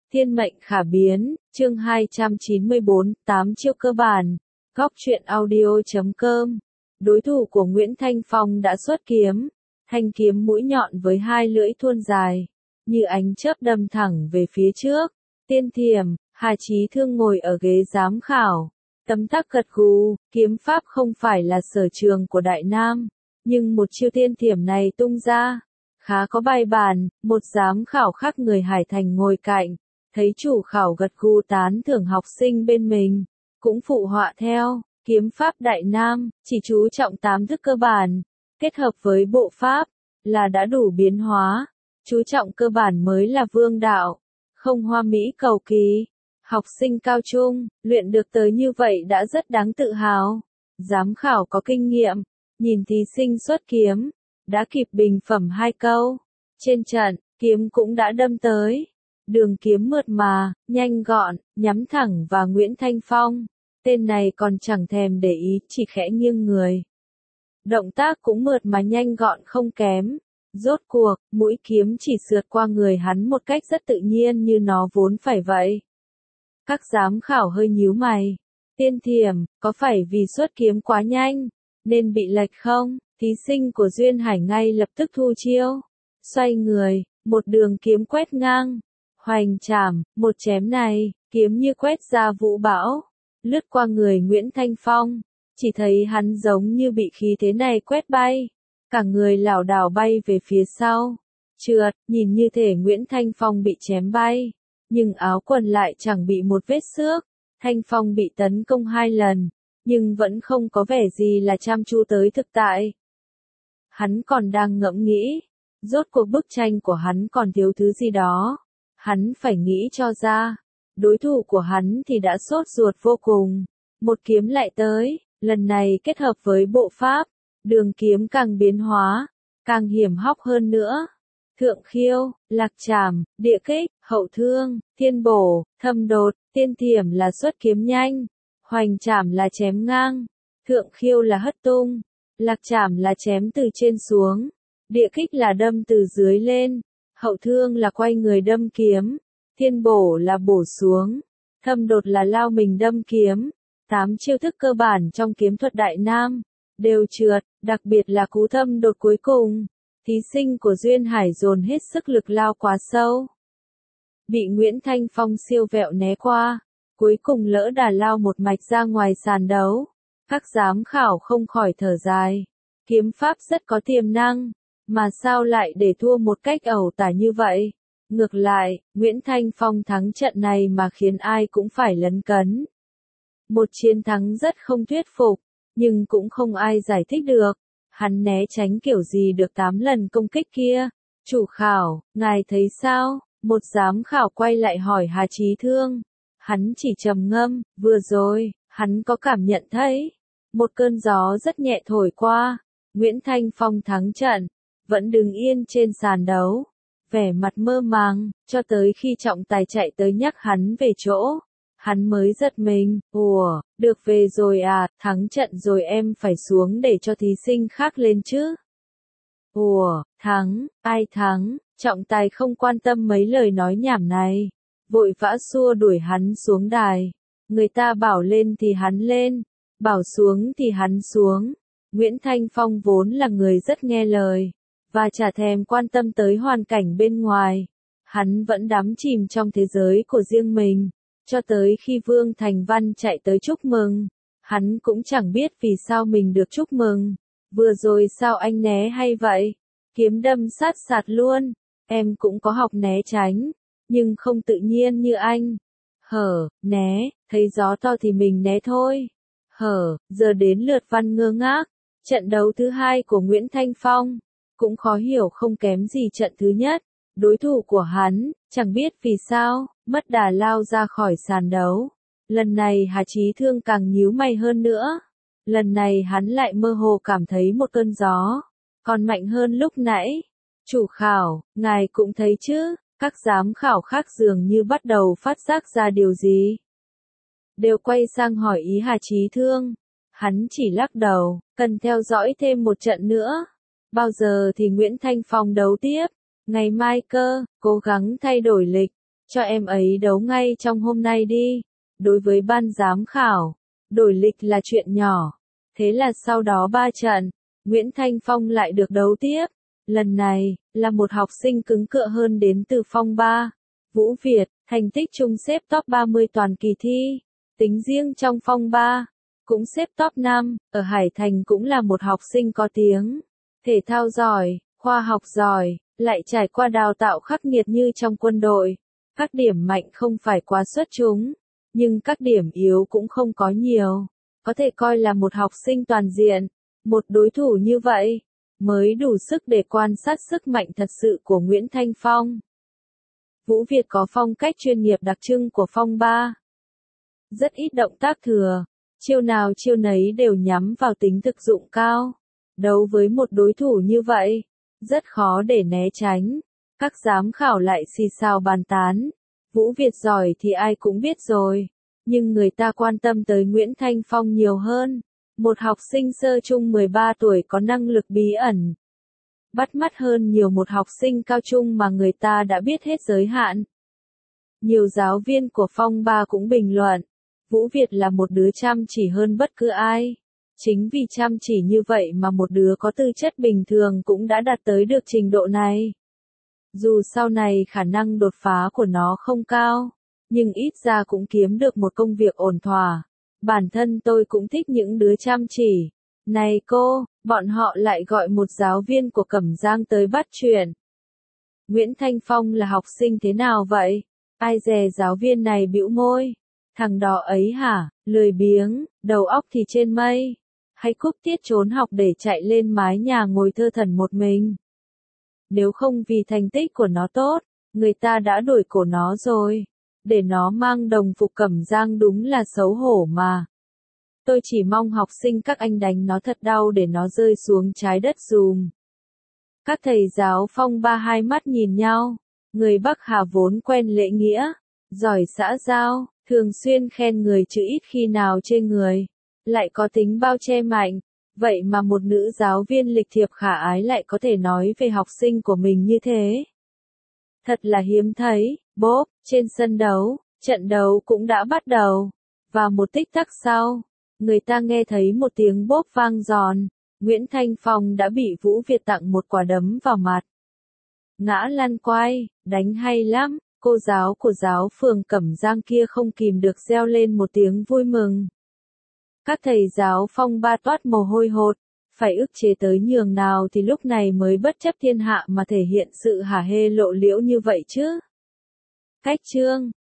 Thiên mệnh khả biến, chương 294, 8 chiêu cơ bản. Góc truyện audio.com. Đối thủ của Nguyễn Thanh Phong đã xuất kiếm, thanh kiếm mũi nhọn với hai lưỡi thuôn dài, như ánh chớp đâm thẳng về phía trước. Tiên Thiểm, Hà Chí Thương ngồi ở ghế giám khảo, tấm tắc gật gù, kiếm pháp không phải là sở trường của Đại Nam, nhưng một chiêu tiên thiểm này tung ra, khá có bài bản. Một giám khảo khác người Hải Thành ngồi cạnh, thấy chủ khảo gật gù tán thưởng học sinh bên mình, cũng phụ họa theo. Kiếm pháp Đại Nam chỉ chú trọng 8 thức cơ bản, kết hợp với bộ pháp là đã đủ biến hóa, chú trọng cơ bản mới là vương đạo, không hoa mỹ cầu kỳ. Học sinh cao trung luyện được tới như vậy đã rất đáng tự hào. Giám khảo có kinh nghiệm, nhìn thí sinh xuất kiếm, đã kịp bình phẩm 2 câu. Trên trận, kiếm cũng đã đâm tới. Đường kiếm mượt mà, nhanh gọn, nhắm thẳng vào Nguyễn Thanh Phong. Tên này còn chẳng thèm để ý, chỉ khẽ nghiêng người. Động tác cũng mượt mà nhanh gọn không kém. Rốt cuộc, mũi kiếm chỉ sượt qua người hắn một cách rất tự nhiên như nó vốn phải vậy. Các giám khảo hơi nhíu mày. Tiên Thiểm, có phải vì xuất kiếm quá nhanh, nên bị lệch không? Thí sinh của Duyên Hải ngay lập tức thu chiêu. Xoay người, một đường kiếm quét ngang. Hoành trảm, một chém này, kiếm như quét ra vũ bão, lướt qua người Nguyễn Thanh Phong. Chỉ thấy hắn giống như bị khí thế này quét bay, cả người lảo đảo bay về phía sau. Trượt, nhìn như thể Nguyễn Thanh Phong bị chém bay, nhưng áo quần lại chẳng bị một vết xước. Thanh Phong bị tấn công 2 lần, nhưng vẫn không có vẻ gì là chăm chú tới thực tại. Hắn còn đang ngẫm nghĩ, rốt cuộc bức tranh của hắn còn thiếu thứ gì đó. Hắn phải nghĩ cho ra. Đối thủ của hắn thì đã sốt ruột vô cùng. Một kiếm lại tới, lần này kết hợp với bộ pháp, đường kiếm càng biến hóa, càng hiểm hóc hơn nữa. Thượng khiêu, lạc trảm, địa kích, hậu thương, thiên bổ, thâm đột. Tiên thiểm là xuất kiếm nhanh, hoành trảm là chém ngang, thượng khiêu là hất tung, lạc trảm là chém từ trên xuống, địa kích là đâm từ dưới lên, hậu thương là quay người đâm kiếm, thiên bổ là bổ xuống, thâm đột là lao mình đâm kiếm. 8 chiêu thức cơ bản trong kiếm thuật Đại Nam đều trượt, đặc biệt là cú thâm đột cuối cùng. Thí sinh của Duyên Hải dồn hết sức lực lao quá sâu, bị Nguyễn Thanh Phong siêu vẹo né qua, cuối cùng lỡ đà lao một mạch ra ngoài sàn đấu. Các giám khảo không khỏi thở dài, kiếm pháp rất có tiềm năng, mà sao lại để thua một cách ẩu tả như vậy. Ngược lại, Nguyễn Thanh Phong thắng trận này mà khiến ai cũng phải lấn cấn. Một chiến thắng rất không thuyết phục, nhưng cũng không ai giải thích được. Hắn né tránh kiểu gì được 8 lần công kích kia. Chủ khảo, ngài thấy sao? Một giám khảo quay lại hỏi Hà Chí Thương. Hắn chỉ trầm ngâm, vừa rồi, hắn có cảm nhận thấy một cơn gió rất nhẹ thổi qua. Nguyễn Thanh Phong thắng trận, vẫn đứng yên trên sàn đấu, vẻ mặt mơ màng, cho tới khi trọng tài chạy tới nhắc hắn về chỗ. Hắn mới giật mình, ủa, được về rồi à, thắng trận rồi em phải xuống để cho thí sinh khác lên chứ. Ủa, thắng, ai thắng? Trọng tài không quan tâm mấy lời nói nhảm này, vội vã xua đuổi hắn xuống đài. Người ta bảo lên thì hắn lên, bảo xuống thì hắn xuống. Nguyễn Thanh Phong vốn là người rất nghe lời, và chả thèm quan tâm tới hoàn cảnh bên ngoài. Hắn vẫn đắm chìm trong thế giới của riêng mình, cho tới khi Vương Thành Văn chạy tới chúc mừng. Hắn cũng chẳng biết vì sao mình được chúc mừng. Vừa rồi sao anh né hay vậy? Kiếm đâm sát sạt luôn. Em cũng có học né tránh, nhưng không tự nhiên như anh. Né, thấy gió to thì mình né thôi. Giờ đến lượt Văn ngơ ngác. Trận đấu thứ 2 của Nguyễn Thanh Phong cũng khó hiểu không kém gì trận thứ nhất. Đối thủ của hắn, chẳng biết vì sao, mất đà lao ra khỏi sàn đấu. Lần này Hà Chí Thương càng nhíu mày hơn nữa. Lần này hắn lại mơ hồ cảm thấy một cơn gió, còn mạnh hơn lúc nãy. Chủ khảo, ngài cũng thấy chứ? Các giám khảo khác dường như bắt đầu phát giác ra điều gì. Đều quay sang hỏi ý Hà Chí Thương. Hắn chỉ lắc đầu, cần theo dõi thêm một trận nữa. Bao giờ thì Nguyễn Thanh Phong đấu tiếp? Ngày mai cơ, cố gắng thay đổi lịch. cho em ấy đấu ngay trong hôm nay đi. Đối với ban giám khảo, đổi lịch là chuyện nhỏ. Thế là sau đó 3 trận, Nguyễn Thanh Phong lại được đấu tiếp. Lần này, là một học sinh cứng cựa hơn đến từ Phong 3. Vũ Việt, thành tích chung xếp top 30 toàn kỳ thi. Tính riêng trong Phong 3, cũng xếp top 5, ở Hải Thành cũng là một học sinh có tiếng. Thể thao giỏi, khoa học giỏi, lại trải qua đào tạo khắc nghiệt như trong quân đội. Các điểm mạnh không phải quá xuất chúng, nhưng các điểm yếu cũng không có nhiều. Có thể coi là một học sinh toàn diện. Một đối thủ như vậy, mới đủ sức để quan sát sức mạnh thật sự của Nguyễn Thanh Phong. Vũ Việt có phong cách chuyên nghiệp đặc trưng của Phong 3. Rất ít động tác thừa, chiêu nào chiêu nấy đều nhắm vào tính thực dụng cao. Đấu với một đối thủ như vậy, rất khó để né tránh. Các giám khảo lại xì xào bàn tán. Vũ Việt giỏi thì ai cũng biết rồi, nhưng người ta quan tâm tới Nguyễn Thanh Phong nhiều hơn. Một học sinh sơ trung 13 tuổi có năng lực bí ẩn. Bắt mắt hơn nhiều một học sinh cao trung mà người ta đã biết hết giới hạn. Nhiều giáo viên của Phong 3 cũng bình luận, Vũ Việt là một đứa chăm chỉ hơn bất cứ ai. Chính vì chăm chỉ như vậy mà một đứa có tư chất bình thường cũng đã đạt tới được trình độ này. Dù sau này khả năng đột phá của nó không cao, nhưng ít ra cũng kiếm được một công việc ổn thỏa. Bản thân tôi cũng thích những đứa chăm chỉ. Này cô, bọn họ lại gọi một giáo viên của Cẩm Giang tới bắt chuyện. Nguyễn Thanh Phong là học sinh thế nào vậy? Ai dè giáo viên này bĩu môi. Thằng đó ấy hả, lười biếng, đầu óc thì trên mây. Hay cúp tiết trốn học để chạy lên mái nhà ngồi thơ thẩn một mình. Nếu không vì thành tích của nó tốt, người ta đã đuổi cổ nó rồi. Để nó mang đồng phục Cẩm Giang đúng là xấu hổ mà. Tôi chỉ mong học sinh các anh đánh nó thật đau để nó rơi xuống trái đất dùm. Các thầy giáo Phong 3 hai mắt nhìn nhau. Người Bắc Hà vốn quen lễ nghĩa, giỏi xã giao, thường xuyên khen người chứ ít khi nào chê người. Lại có tính bao che mạnh. Vậy mà một nữ giáo viên lịch thiệp khả ái lại có thể nói về học sinh của mình như thế. Thật là hiếm thấy. Bốp, trên sân đấu, trận đấu cũng đã bắt đầu. Và một tích tắc sau, người ta nghe thấy một tiếng bốp vang giòn. Nguyễn Thanh Phong đã bị Vũ Việt tặng một quả đấm vào mặt. Ngã lăn quay, đánh hay lắm. Cô giáo của giáo phường Cẩm Giang kia không kìm được reo lên một tiếng vui mừng. Các thầy giáo Phong 3 toát mồ hôi hột, phải ức chế tới nhường nào thì lúc này mới bất chấp thiên hạ mà thể hiện sự hả hê lộ liễu như vậy chứ. Cách chương